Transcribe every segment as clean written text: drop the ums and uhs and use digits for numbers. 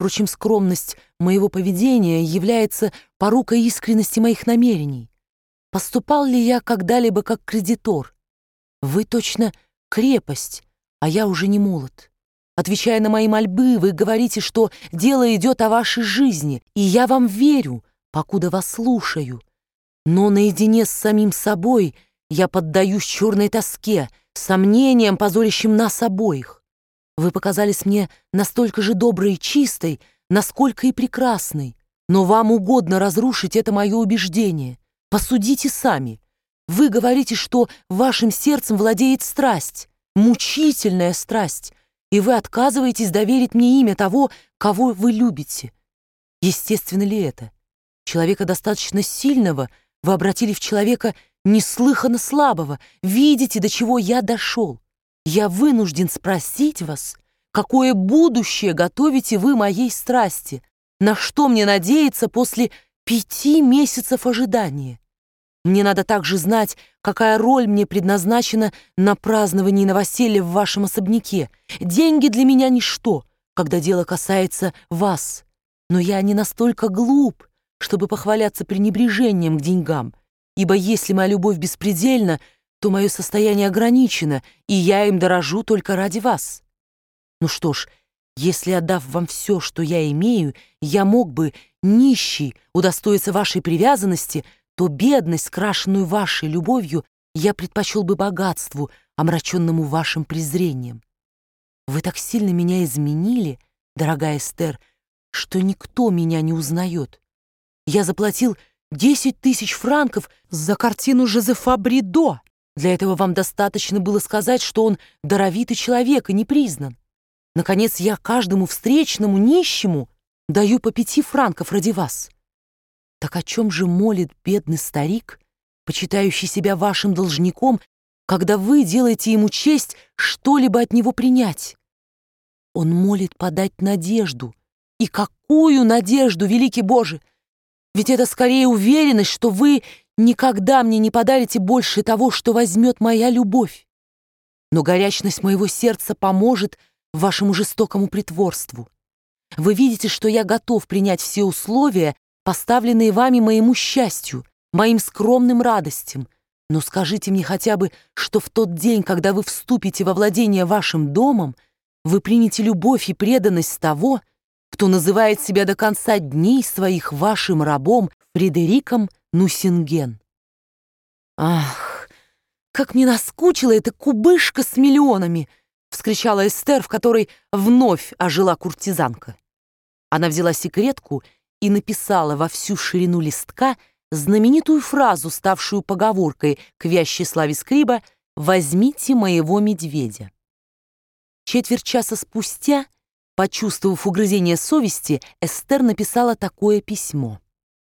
Впрочем, скромность моего поведения является порукой искренности моих намерений. Поступал ли я когда-либо как кредитор? Вы точно крепость, а я уже не молод. Отвечая на мои мольбы, вы говорите, что дело идет о вашей жизни, и я вам верю, покуда вас слушаю. Но наедине с самим собой я поддаюсь черной тоске, сомнениям, позорящим нас обоих. Вы показались мне настолько же доброй и чистой, насколько и прекрасной, но вам угодно разрушить это мое убеждение. Посудите сами. Вы говорите, что вашим сердцем владеет страсть, мучительная страсть, и вы отказываетесь доверить мне имя того, кого вы любите. Естественно ли это? Человека достаточно сильного вы обратили в человека неслыханно слабого. Видите, до чего я дошел? Я вынужден спросить вас, какое будущее готовите вы моей страсти? На что мне надеяться после 5 месяцев ожидания? Мне надо также знать, какая роль мне предназначена на праздновании новоселья в вашем особняке. Деньги для меня ничто, когда дело касается вас. Но я не настолько глуп, чтобы похваляться пренебрежением к деньгам, ибо если моя любовь беспредельна, то мое состояние ограничено, и я им дорожу только ради вас. Ну что ж, если, отдав вам все, что я имею, я мог бы, нищий, удостоиться вашей привязанности, то бедность, скрашенную вашей любовью, я предпочел бы богатству, омраченному вашим презрением. Вы так сильно меня изменили, дорогая Эстер, что никто меня не узнает. Я заплатил 10 000 франков за картину Жозефа Бридо. Для этого вам достаточно было сказать, что он даровитый человек и не признан. Наконец, я каждому встречному нищему даю по 5 франков ради вас. Так о чем же молит бедный старик, почитающий себя вашим должником, когда вы делаете ему честь что-либо от него принять? Он молит подать надежду. И какую надежду, великий Боже! Ведь это скорее уверенность, что вы никогда мне не подарите больше того, что возьмет моя любовь. Но горячность моего сердца поможет вашему жестокому притворству. Вы видите, что я готов принять все условия, поставленные вами моему счастью, моим скромным радостям. Но скажите мне хотя бы, что в тот день, когда вы вступите во владение вашим домом, вы примете любовь и преданность того, кто называет себя до конца дней своих вашим рабом Фредериком Нусинген. «Ах, как мне наскучила эта кубышка с миллионами!» — вскричала Эстер, в которой вновь ожила куртизанка. Она взяла секретку и написала во всю ширину листка знаменитую фразу, ставшую поговоркой к вящей славе Скриба «Возьмите моего медведя». Четверть часа спустя, почувствовав угрызение совести, Эстер написала такое письмо.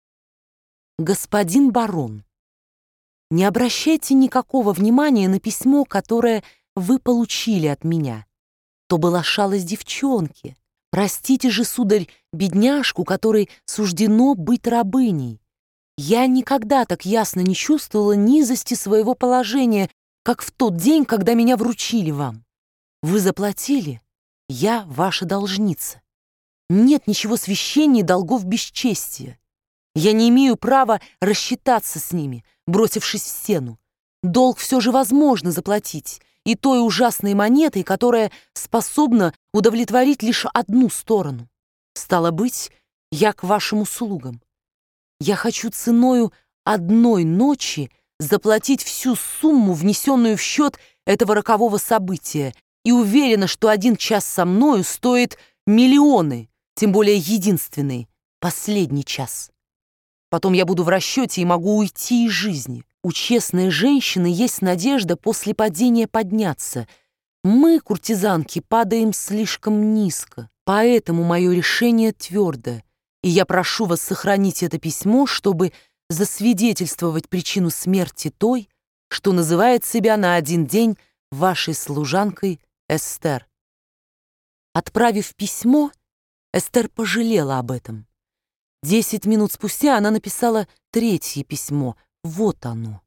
«Господин барон, не обращайте никакого внимания на письмо, которое вы получили от меня. То была шалость девчонки. Простите же, сударь, бедняжку, которой суждено быть рабыней. Я никогда так ясно не чувствовала низости своего положения, как в тот день, когда меня вручили вам. Вы заплатили, я ваша должница. Нет ничего священнее долгов бесчестия. Я не имею права рассчитаться с ними, бросившись в стену. Долг все же возможно заплатить, и той ужасной монетой, которая способна удовлетворить лишь одну сторону. Стало быть, я к вашим услугам. Я хочу ценою одной ночи заплатить всю сумму, внесенную в счет этого рокового события, и уверена, что 1 час со мною стоит миллионы, тем более единственный, последний час. Потом я буду в расчете и могу уйти из жизни. У честной женщины есть надежда после падения подняться. Мы, куртизанки, падаем слишком низко, поэтому мое решение твердо, и я прошу вас сохранить это письмо, чтобы засвидетельствовать причину смерти той, что называет себя на 1 день вашей служанкой Эстер». Отправив письмо, Эстер пожалела об этом. 10 минут спустя она написала 3-е письмо. Вот оно.